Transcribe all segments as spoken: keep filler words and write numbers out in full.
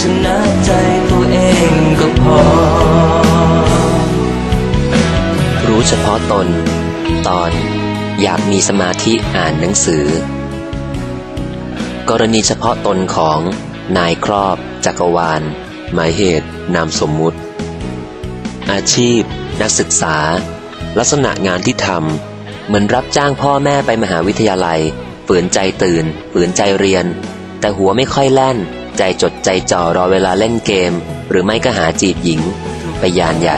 นะใจตัวเองก็พอรู้เฉพาะตนตอนอยากมีสมาธิอ่านหนังสือกรณีเฉพาะตนของนายครอบจักรวาลหมายเหตุนามสมมุติอาชีพนักศึกษาลักษณะงานที่ทำเหมือนรับจ้างพ่อแม่ไปมหาวิทยาลัยฝืนใจตื่นฝืนใจเรียนแต่หัวไม่ค่อยแล่นใจจดใจจ่อรอเวลาเล่นเกมหรือไม่ก็หาจีบหญิงไปยานใหญ่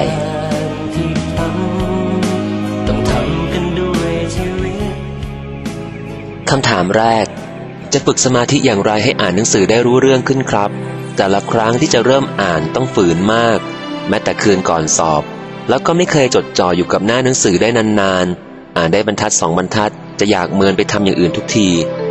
คำถามแรกจะฝึกสมาธิอย่างไรให้อ่านหนังสือได้รู้เรื่องขึ้นครับแต่ละครั้งที่จะเริ่มอ่านต้องฝืนมากแม้แต่คืนก่อนสอบแล้วก็ไม่เคยจดจ่ออยู่กับหน้าหนังสือได้นานๆอ่านได้บรรทัดสองบรรทัดจะอยากเมินไปทำอย่างอื่นทุกที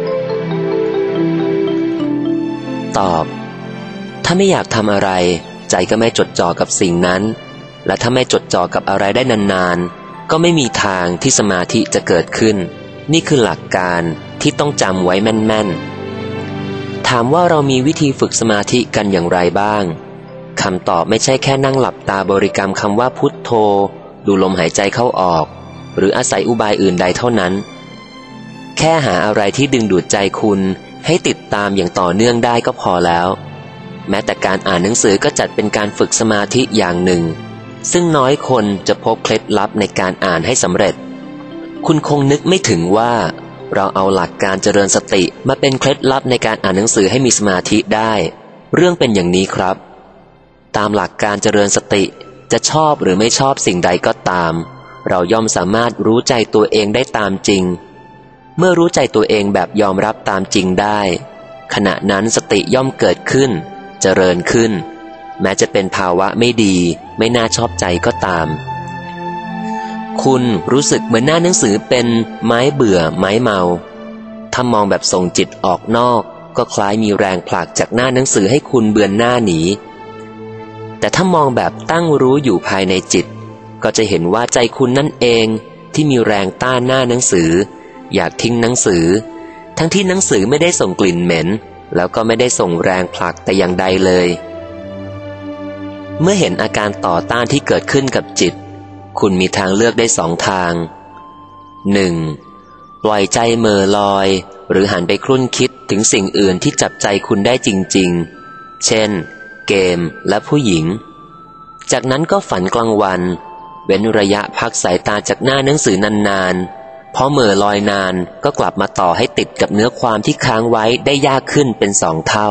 ตอบถ้าไม่อยากทำอะไรใจก็ไม่จดจ่อกับสิ่งนั้นและถ้าไม่จดจ่อกับอะไรได้นานๆก็ไม่มีทางที่สมาธิจะเกิดขึ้นนี่คือหลักการที่ต้องจำไว้แม่นๆถามว่าเรามีวิธีฝึกสมาธิกันอย่างไรบ้างคำตอบไม่ใช่แค่นั่งหลับตาบริกรรมคำว่าพุทโธดูลมหายใจเข้าออกหรืออาศัยอุบายอื่นใดเท่านั้นแค่หาอะไรที่ดึงดูดใจคุณให้ติดตามอย่างต่อเนื่องได้ก็พอแล้วแม้แต่การอ่านหนังสือก็จัดเป็นการฝึกสมาธิอย่างหนึ่งซึ่งน้อยคนจะพบเคล็ดลับในการอ่านให้สำเร็จคุณคงนึกไม่ถึงว่าเราเอาหลักการเจริญสติมาเป็นเคล็ดลับในการอ่านหนังสือให้มีสมาธิได้เรื่องเป็นอย่างนี้ครับตามหลักการเจริญสติจะชอบหรือไม่ชอบสิ่งใดก็ตามเราย่อมสามารถรู้ใจตัวเองได้ตามจริงเมื่อรู้ใจตัวเองแบบยอมรับตามจริงได้ขณะนั้นสติย่อมเกิดขึ้นเจริญขึ้นแม้จะเป็นภาวะไม่ดีไม่น่าชอบใจก็ตามคุณรู้สึกเหมือนหน้าหนังสือเป็นไม้เบื่อไม้เมาถ้ามองแบบส่งจิตออกนอกก็คล้ายมีแรงผลักจากหน้าหนังสือให้คุณเบือนหน้าหนีแต่ถ้ามองแบบตั้งรู้อยู่ภายในจิตก็จะเห็นว่าใจคุณนั่นเองที่มีแรงต้านหน้าหนังสืออยากทิ้งหนังสือทั้งที่หนังสือไม่ได้ส่งกลิ่นเหม็นแล้วก็ไม่ได้ส่งแรงผลักแต่อย่างใดเลยเมื่อเห็นอาการต่อต้านที่เกิดขึ้นกับจิตคุณมีทางเลือกได้สองทาง หนึ่ง ปล่อยใจเม่อลอยหรือหันไปครุ่นคิดถึงสิ่งอื่นที่จับใจคุณได้จริงๆเช่นเกมและผู้หญิงจากนั้นก็ฝันกลางวันเว้นระยะพักสายตาจากหน้าหนังสือนานๆพอเม่อลอยนานก็กลับมาต่อให้ติดกับเนื้อความที่ค้างไว้ได้ยากขึ้นเป็นสองเท่า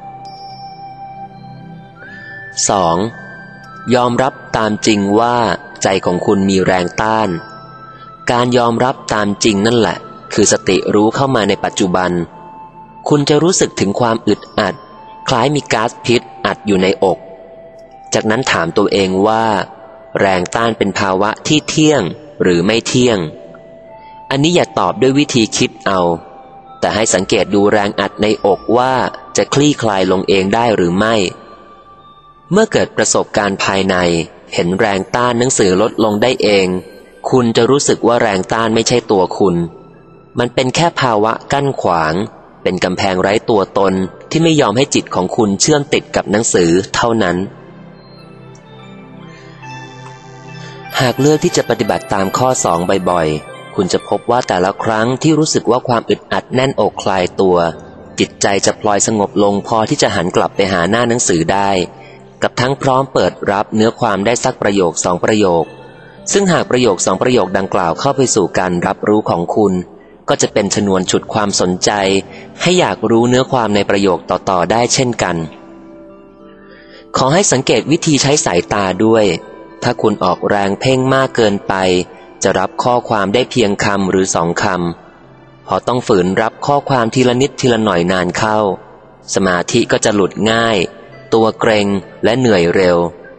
สอง ยอมรับตามจริงว่าใจของคุณมีแรงต้านการยอมรับตามจริงนั่นแหละคือสติรู้เข้ามาในปัจจุบันคุณจะรู้สึกถึงความอึดอัดคล้ายมีก๊าซพิษอัดอยู่ในอกจากนั้นถามตัวเองว่าแรงต้านเป็นภาวะที่เที่ยงหรือไม่เที่ยงอันนี้อย่าตอบด้วยวิธีคิดเอาแต่ให้สังเกตดูแรงอัดในอกว่าจะคลี่คลายลงเองได้หรือไม่เมื่อเกิดประสบการณ์ภายในเห็นแรงต้านหนังสือลดลงได้เองคุณจะรู้สึกว่าแรงต้านไม่ใช่ตัวคุณมันเป็นแค่ภาวะกั้นขวางเป็นกำแพงไร้ตัวตนที่ไม่ยอมให้จิตของคุณเชื่อมติดกับหนังสือเท่านั้นหากเลือกที่จะปฏิบัติตามข้อสองบ่อยๆคุณจะพบว่าแต่ละครั้งที่รู้สึกว่าความอึดอัดแน่นอกคลายตัวจิตใจจะพลอยสงบลงพอที่จะหันกลับไปหาหน้าหนังสือได้กับทั้งพร้อมเปิดรับเนื้อความได้สักประโยคสองประโยคซึ่งหากประโยคสองประโยคดังกล่าวเข้าไปสู่การรับรู้ของคุณก็จะเป็นชนวนฉุดความสนใจให้อยากรู้เนื้อความในประโยคต่อๆได้เช่นกันขอให้สังเกตวิธีใช้สายตาด้วยถ้าคุณออกแรงเพ่งมากเกินไปจะรับข้อความได้เพียงคำหรือสองคำพอต้องฝืนรับข้อความทีละนิดทีละหน่อยนานเข้าสมาธิก็จะหลุดง่ายตัวเกร็งและเหนื่อยเร็ว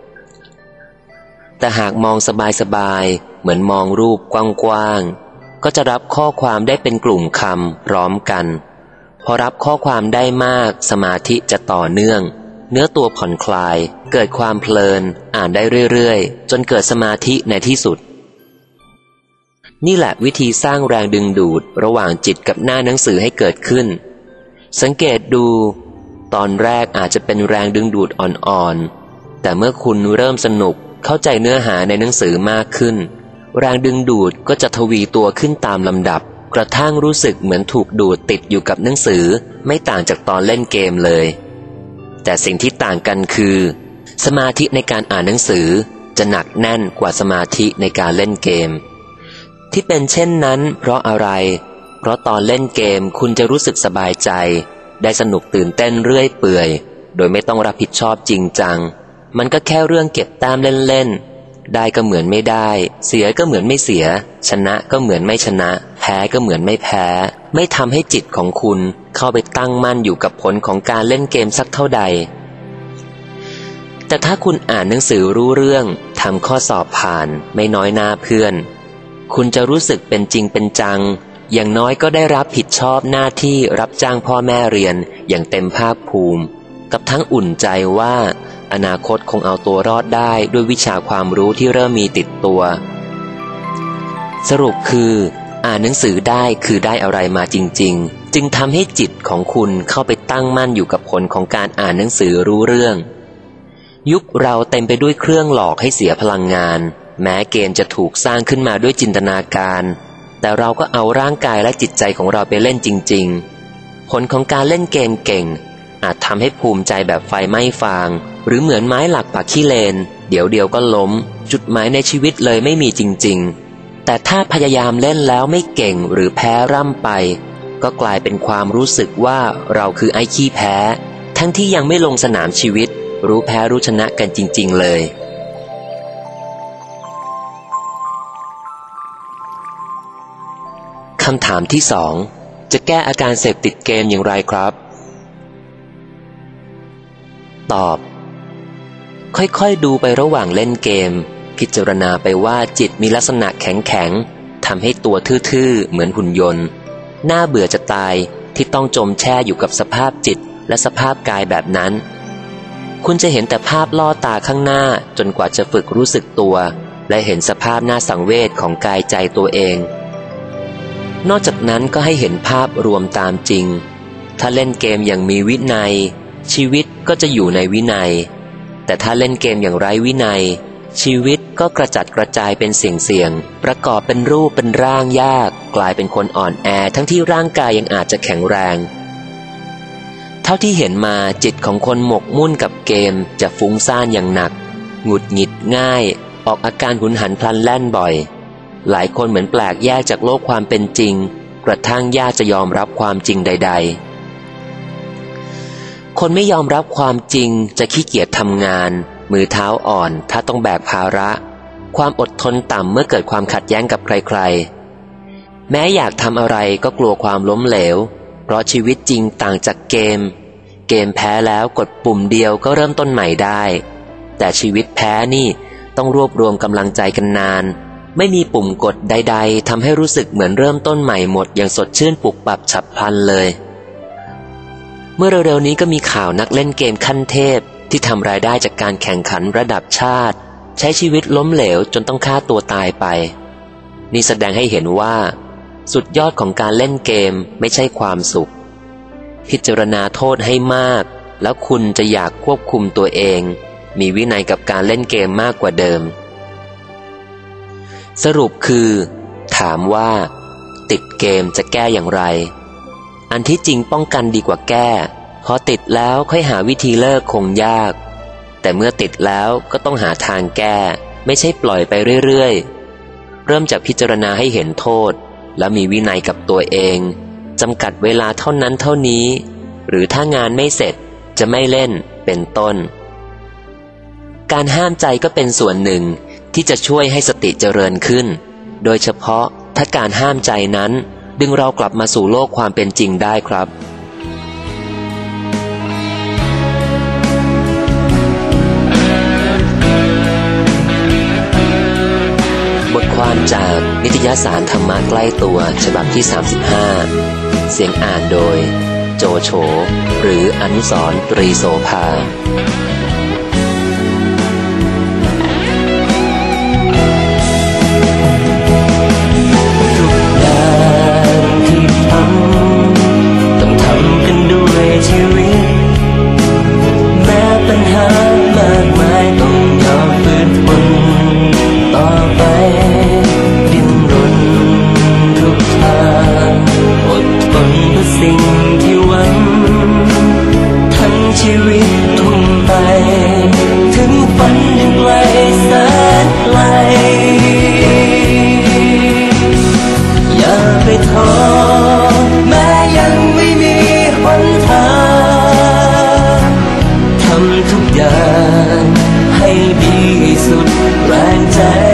แต่หากมองสบายๆเหมือนมองรูปกว้างๆก็จะรับข้อความได้เป็นกลุ่มคำพร้อมกันพอรับข้อความได้มากสมาธิจะต่อเนื่องเนื้อตัวผ่อนคลายเกิดความเพลินอ่านได้เรื่อยๆจนเกิดสมาธิในที่สุดนี่แหละวิธีสร้างแรงดึงดูดระหว่างจิตกับหน้าหนังสือให้เกิดขึ้นสังเกตดูตอนแรกอาจจะเป็นแรงดึงดูดอ่อนๆแต่เมื่อคุณเริ่มสนุกเข้าใจเนื้อหาในหนังสือมากขึ้นแรงดึงดูดก็จะทวีตัวขึ้นตามลำดับกระทั่งรู้สึกเหมือนถูกดูดติดอยู่กับหนังสือไม่ต่างจากตอนเล่นเกมเลยแต่สิ่งที่ต่างกันคือสมาธิในการอ่านหนังสือจะหนักแน่นกว่าสมาธิในการเล่นเกมที่เป็นเช่นนั้นเพราะอะไรเพราะตอนเล่นเกมคุณจะรู้สึกสบายใจได้สนุกตื่นเต้นเรื่อยเปื่อยโดยไม่ต้องรับผิดชอบจริงจังมันก็แค่เรื่องเก็บแต้มเล่นๆได้ก็เหมือนไม่ได้เสียก็เหมือนไม่เสียชนะก็เหมือนไม่ชนะแพ้ก็เหมือนไม่แพ้ไม่ทำให้จิตของคุณเข้าไปตั้งมั่นอยู่กับผลของการเล่นเกมสักเท่าใดแต่ถ้าคุณอ่านหนังสือรู้เรื่องทำข้อสอบผ่านไม่น้อยหน้าเพื่อนคุณจะรู้สึกเป็นจริงเป็นจังอย่างน้อยก็ได้รับผิดชอบหน้าที่รับจ้างพ่อแม่เรียนอย่างเต็มภาคภูมิกับทั้งอุ่นใจว่าอนาคตคงเอาตัวรอดได้ด้วยวิชาความรู้ที่เริ่มมีติดตัวสรุปคืออ่านหนังสือได้คือได้อะไรมาจริงๆจึงทำให้จิตของคุณเข้าไปตั้งมั่นอยู่กับผลของการอ่านหนังสือรู้เรื่องยุคเราเต็มไปด้วยเครื่องหลอกให้เสียพลังงานแม้เกมจะถูกสร้างขึ้นมาด้วยจินตนาการแต่เราก็เอาร่างกายและจิตใจของเราไปเล่นจริงๆผลของการเล่นเกมเก่งอาจทำให้ภูมิใจแบบไฟไหม้ฟางหรือเหมือนไม้หลักปักขี้เลนเดี๋ยวเดียวก็ล้มจุดหมายในชีวิตเลยไม่มีจริงๆแต่ถ้าพยายามเล่นแล้วไม่เก่งหรือแพ้ร่ำไปก็กลายเป็นความรู้สึกว่าเราคือไอ้ขี้แพ้ทั้งที่ยังไม่ลงสนามชีวิตรู้แพ้รู้ชนะกันจริงๆเลยคำถามที่สองจะแก้อาการเสพติดเกมอย่างไรครับตอบค่อยๆดูไประหว่างเล่นเกมพิจารณาไปว่าจิตมีลักษณะแข็งๆทำให้ตัวทื่อๆเหมือนหุ่นยนต์น่าเบื่อจะตายที่ต้องจมแช่อยู่กับสภาพจิตและสภาพกายแบบนั้นคุณจะเห็นแต่ภาพล่อตาข้างหน้าจนกว่าจะฝึกรู้สึกตัวและเห็นสภาพน่าสังเวชของกายใจตัวเองนอกจากนั้นก็ให้เห็นภาพรวมตามจริงถ้าเล่นเกมอย่างมีวินัยชีวิตก็จะอยู่ในวินัยแต่ถ้าเล่นเกมอย่างไร้วินัยชีวิตก็กระจัดกระจายเป็นเสี่ยงๆประกอบเป็นรูปเป็นร่างยากกลายเป็นคนอ่อนแอทั้งที่ร่างกายยังอาจจะแข็งแรงเท่าที่เห็นมาจิตของคนหมกมุ่นกับเกมจะฟุ้งซ่านอย่างหนักหงุดหงิดง่ายออกอาการหุนหันพลันแล่นบ่อยหลายคนเหมือนแปลกแยกจากโลกความเป็นจริงกระทั่งยากจะยอมรับความจริงใดๆคนไม่ยอมรับความจริงจะขี้เกียจทำงานมือเท้าอ่อนถ้าต้องแบกภาระความอดทนต่ำเมื่อเกิดความขัดแย้งกับใครๆแม้อยากทำอะไรก็กลัวความล้มเหลวเพราะชีวิตจริงต่างจากเกมเกมแพ้แล้วกดปุ่มเดียวก็เริ่มต้นใหม่ได้แต่ชีวิตแพ้นี่ต้องรวบรวมกำลังใจกันนานไม่มีปุ่มกดใดๆทำให้รู้สึกเหมือนเริ่มต้นใหม่หมดอย่างสดชื่นปุบปับฉับพลันเลยเมื่อเร็วๆนี้ก็มีข่าวนักเล่นเกมขั้นเทพที่ทำรายได้จากการแข่งขันระดับชาติใช้ชีวิตล้มเหลวจนต้องฆ่าตัวตายไปนี่แสดงให้เห็นว่าสุดยอดของการเล่นเกมไม่ใช่ความสุขพิจารณาโทษให้มากแล้วคุณจะอยากควบคุมตัวเองมีวินัยกับการเล่นเกมมากกว่าเดิมสรุปคือถามว่าติดเกมจะแก้อย่างไรอันที่จริงป้องกันดีกว่าแก้พอติดแล้วค่อยหาวิธีเลิกคงยากแต่เมื่อติดแล้วก็ต้องหาทางแก้ไม่ใช่ปล่อยไปเรื่อยๆเริ่มจากพิจารณาให้เห็นโทษแล้วมีวินัยกับตัวเองจำกัดเวลาเท่านั้นเท่านี้หรือถ้างานไม่เสร็จจะไม่เล่นเป็นต้นการห้ามใจก็เป็นส่วนหนึ่งที่จะช่วยให้สติเจริญขึ้นโดยเฉพาะถ้าการห้ามใจนั้นดึงเรากลับมาสู่โลกความเป็นจริงได้ครับบทความจากนิตยสารธรรมะใกล้ตัวฉบับที่สามสิบห้าเสียงอ่านโดยโจโฉหรืออนุสรณ์ตรีโสภาต้องทำกันด้วยชีวิตที่หวังทั้งชีวิตทุ่มไปถึงฝันยังไกลแสนไกลอย่าไปท้อแม้ยังไม่มีหนทางทำทุกอย่างให้ดีสุดแรงใจ